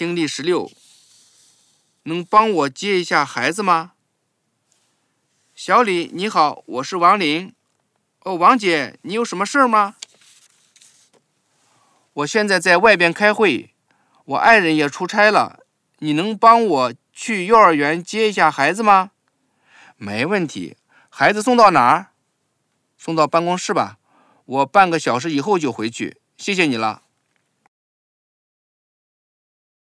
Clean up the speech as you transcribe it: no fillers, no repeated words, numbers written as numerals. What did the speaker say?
听力16，能帮我接一下孩子吗？小李，你好，我是王林。哦，王姐，你有什么事儿吗？我现在在外边开会，我爱人也出差了，你能帮我去幼儿园接一下孩子吗？没问题，孩子送到哪儿？送到办公室吧，我半个小时以后就回去，谢谢你了。